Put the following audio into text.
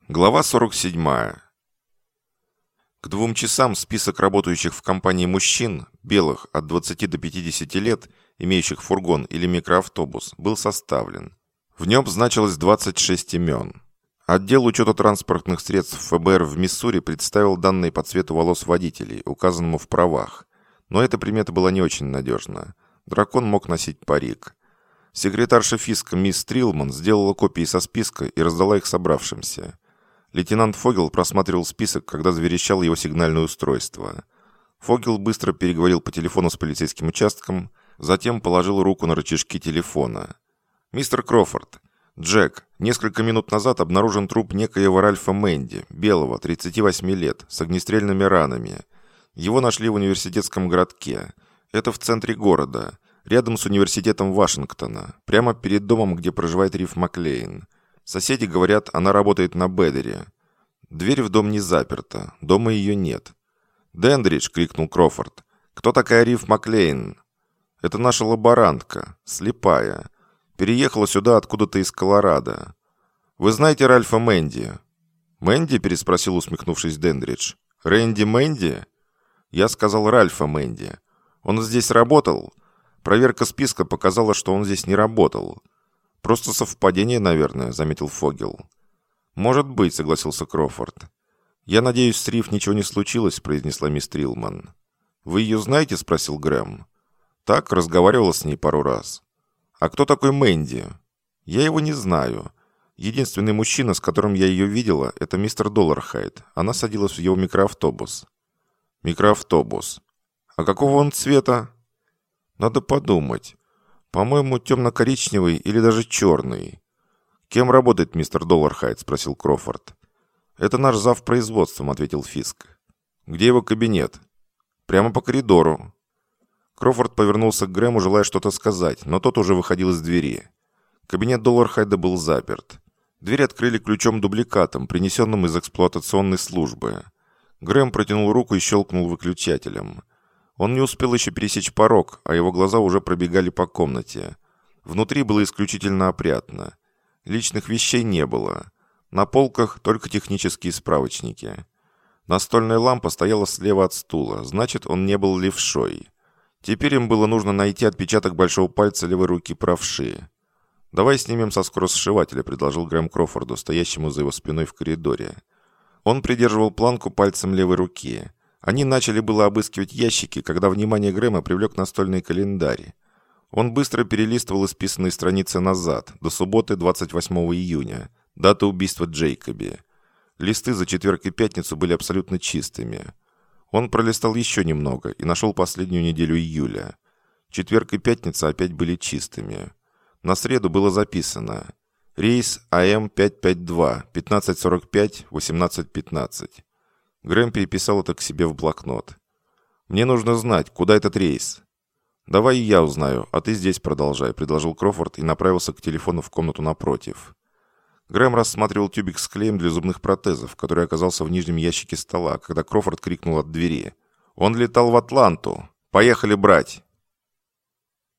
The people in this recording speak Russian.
Глава 47. К 2 часам список работающих в компании мужчин, белых от 20 до 50 лет, имеющих фургон или микроавтобус, был составлен. В нем значилось 26 имен. Отдел учета транспортных средств ФБР в Миссури представил данные по цвету волос водителей, указанному в правах. Но эта примета была не очень надежна. Дракон мог носить парик. Секретарша Фиска мисс Трилман сделала копии со списка и раздала их собравшимся. Лейтенант Фогел просматривал список, когда заверещало его сигнальное устройство. Фогел быстро переговорил по телефону с полицейским участком, затем положил руку на рычажки телефона. «Мистер Крофорд, Джек, несколько минут назад обнаружен труп некоего Ральфа Мэнди, белого, 38 лет, с огнестрельными ранами. Его нашли в университетском городке. Это в центре города, рядом с университетом Вашингтона, прямо перед домом, где проживает Риф Маклейн. Соседи говорят, она работает на Бедере. Дверь в дом не заперта, дома ее нет». «Дендридж!» — крикнул Крофорд. «Кто такая Риф Маклейн?» «Это наша лаборантка, слепая. Переехала сюда откуда-то из Колорадо. Вы знаете Ральфа Мэнди?» «Мэнди?» — переспросил, усмехнувшись Дендридж. «Рэнди Мэнди?» «Я сказал Ральфа Мэнди. Он здесь работал?» «Проверка списка показала, что он здесь не работал». «Просто совпадение, наверное», — заметил Фогел. «Может быть», — согласился Крофорд. «Я надеюсь, с Риф ничего не случилось», — произнесла мисс Трилман. «Вы ее знаете?» — спросил Грэм. «Так, разговаривала с ней пару раз». «А кто такой Мэнди?» «Я его не знаю. Единственный мужчина, с которым я ее видела, это мистер Доллархайд. Она садилась в его микроавтобус». «Микроавтобус. А какого он цвета?» «Надо подумать. По-моему, темно-коричневый или даже черный». «Кем работает мистер Доллархайд?» — спросил Крофорд. «Это наш зав. Производством», — ответил Фиск. «Где его кабинет?» «Прямо по коридору». Крофорд повернулся к Грэму, желая что-то сказать, но тот уже выходил из двери. Кабинет Доллархайда был заперт. Дверь открыли ключом-дубликатом, принесенным из эксплуатационной службы. Грэм протянул руку и щелкнул выключателем. Он не успел еще пересечь порог, а его глаза уже пробегали по комнате. Внутри было исключительно опрятно. Личных вещей не было. На полках только технические справочники. Настольная лампа стояла слева от стула, значит, он не был левшой. Теперь им было нужно найти отпечаток большого пальца левой руки правши. «Давай снимем со скоросшивателя», — предложил Грэм Крофорду, стоящему за его спиной в коридоре. Он придерживал планку пальцем левой руки. Они начали было обыскивать ящики, когда внимание Грэма привлек настольный календарь. Он быстро перелистывал исписанные страницы назад, до субботы 28 июня, даты убийства Джейкоби. Листы за четверг и пятницу были абсолютно чистыми. Он пролистал еще немного и нашел последнюю неделю июля. Четверг и пятница опять были чистыми. На среду было записано: рейс АМ-552, 15:45, 18:15. Грэм переписал это к себе в блокнот. «Мне нужно знать, куда этот рейс». «Давай и я узнаю, а ты здесь продолжай», — предложил Крофорд и направился к телефону в комнату напротив. Грэм рассматривал тюбик с клеем для зубных протезов, который оказался в нижнем ящике стола, когда Крофорд крикнул от двери: «Он летал в Атланту! Поехали брать!»